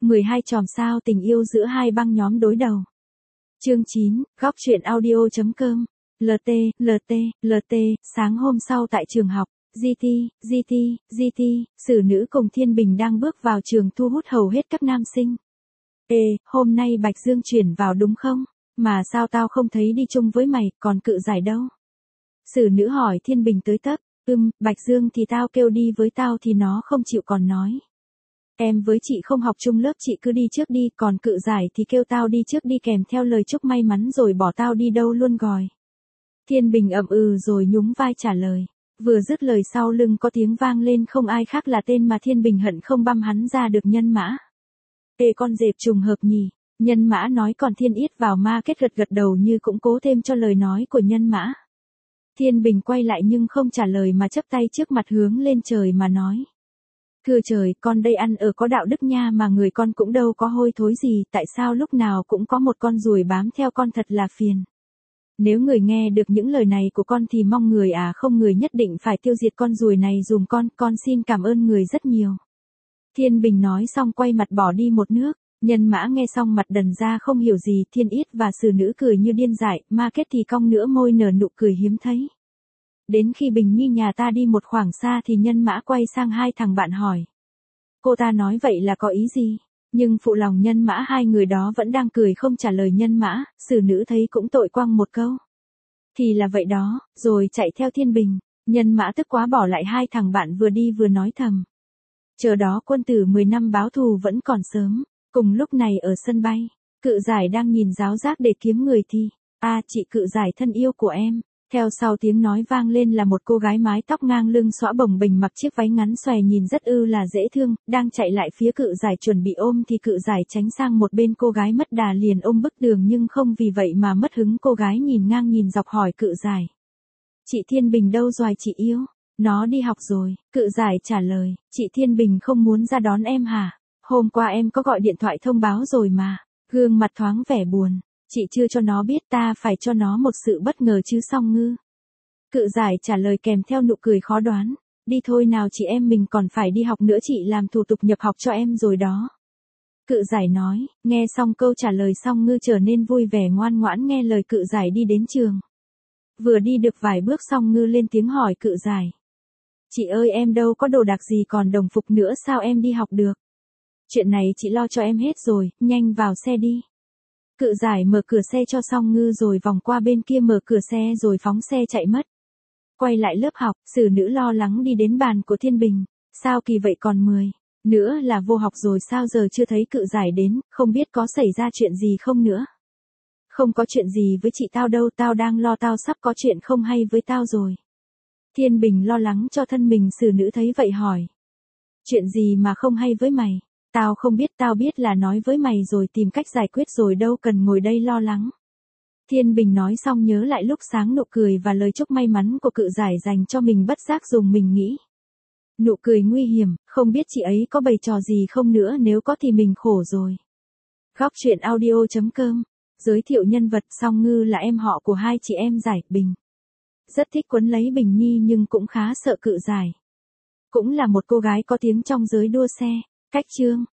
12 chòm sao tình yêu giữa hai băng nhóm đối đầu. Chương 9, góc truyện audio.com. LT, sáng hôm sau tại trường học, GT, xử nữ cùng Thiên Bình đang bước vào trường thu hút hầu hết các nam sinh. Ê, hôm nay Bạch Dương chuyển vào đúng không? Mà sao tao không thấy đi chung với mày, còn Cự Giải đâu? Xử nữ hỏi Thiên Bình tới tấp, Bạch Dương thì tao kêu đi với tao thì nó không chịu còn nói. Em với chị không học chung lớp, chị cứ đi trước đi, còn Cự Giải thì kêu tao đi trước đi kèm theo lời chúc may mắn rồi bỏ tao đi đâu luôn gòi. Thiên Bình ậm rồi nhún vai trả lời. Vừa dứt lời sau lưng có tiếng vang lên, không ai khác là tên mà Thiên Bình hận không băm hắn ra được, Nhân Mã. Ê con dẹp, trùng hợp nhỉ? Nhân Mã nói, còn Thiên Yết vào ma kết gật đầu như cũng cố thêm cho lời nói của Nhân Mã. Thiên Bình quay lại nhưng không trả lời mà chắp tay trước mặt hướng lên trời mà nói. Thưa trời, con đây ăn ở có đạo đức nha, mà người con cũng đâu có hôi thối gì, tại sao lúc nào cũng có một con ruồi bám theo con, thật là phiền. Nếu người nghe được những lời này của con thì mong người không người nhất định phải tiêu diệt con ruồi này dùm con xin cảm ơn người rất nhiều. Thiên Bình nói xong quay mặt bỏ đi một nước. Nhân Mã nghe xong mặt đần ra không hiểu gì, Thiên Yết và xử nữ cười như điên dại, Ma Kết thì cong nửa môi nở nụ cười hiếm thấy. Đến khi Bình Nhi nhà ta đi một khoảng xa thì Nhân Mã quay sang hai thằng bạn hỏi. Cô ta nói vậy là có ý gì? Nhưng phụ lòng Nhân Mã hai người đó vẫn đang cười không trả lời Nhân Mã, xử nữ thấy cũng tội quăng một câu. Thì là vậy đó, rồi chạy theo Thiên Bình. Nhân Mã tức quá bỏ lại hai thằng bạn vừa đi vừa nói thầm. Chờ đó quân tử 10 năm báo thù vẫn còn sớm. Cùng lúc này ở sân bay, Cự Giải đang nhìn giáo giác để kiếm người thì, chị Cự Giải thân yêu của em. Theo sau tiếng nói vang lên là một cô gái mái tóc ngang lưng xõa bồng bềnh mặc chiếc váy ngắn xòe nhìn rất là dễ thương, đang chạy lại phía Cự Giải chuẩn bị ôm thì Cự Giải tránh sang một bên, cô gái mất đà liền ôm bức tường nhưng không vì vậy mà mất hứng, cô gái nhìn ngang nhìn dọc hỏi Cự Giải. Chị Thiên Bình đâu rồi chị yêu? Nó đi học rồi, Cự Giải trả lời, chị Thiên Bình không muốn ra đón em hả? Hôm qua em có gọi điện thoại thông báo rồi mà. Gương mặt thoáng vẻ buồn. Chị chưa cho nó biết, ta phải cho nó một sự bất ngờ chứ Song Ngư. Cự Giải trả lời kèm theo nụ cười khó đoán. Đi thôi nào chị em mình còn phải đi học nữa, chị làm thủ tục nhập học cho em rồi đó. Cự Giải nói, nghe xong câu trả lời Song Ngư trở nên vui vẻ ngoan ngoãn nghe lời Cự Giải đi đến trường. Vừa đi được vài bước Song Ngư lên tiếng hỏi Cự Giải. Chị ơi, em đâu có đồ đạc gì còn đồng phục nữa, sao em đi học được? Chuyện này chị lo cho em hết rồi, nhanh vào xe đi. Cự Giải mở cửa xe cho Song Ngư rồi vòng qua bên kia mở cửa xe rồi phóng xe chạy mất. Quay lại lớp học, xử nữ lo lắng đi đến bàn của Thiên Bình. Sao kỳ vậy, còn 10 nữa là vô học rồi, sao giờ chưa thấy Cự Giải đến, không biết có xảy ra chuyện gì không nữa. Không có chuyện gì với chị tao đâu, tao đang lo tao sắp có chuyện không hay với tao rồi. Thiên Bình lo lắng cho thân mình, xử nữ thấy vậy hỏi. Chuyện gì mà không hay với mày? Tao không biết, tao biết là nói với mày rồi, tìm cách giải quyết rồi, đâu cần ngồi đây lo lắng. Thiên Bình nói xong nhớ lại lúc sáng nụ cười và lời chúc may mắn của Cự Giải dành cho mình, bất giác dùng mình nghĩ. Nụ cười nguy hiểm, không biết chị ấy có bày trò gì không nữa, nếu có thì mình khổ rồi. Góc truyện audio.com. Giới thiệu nhân vật, Song Ngư là em họ của hai chị em Giải, Bình. Rất thích quấn lấy Bình Nhi nhưng cũng khá sợ Cự Giải. Cũng là một cô gái có tiếng trong giới đua xe. Cách chương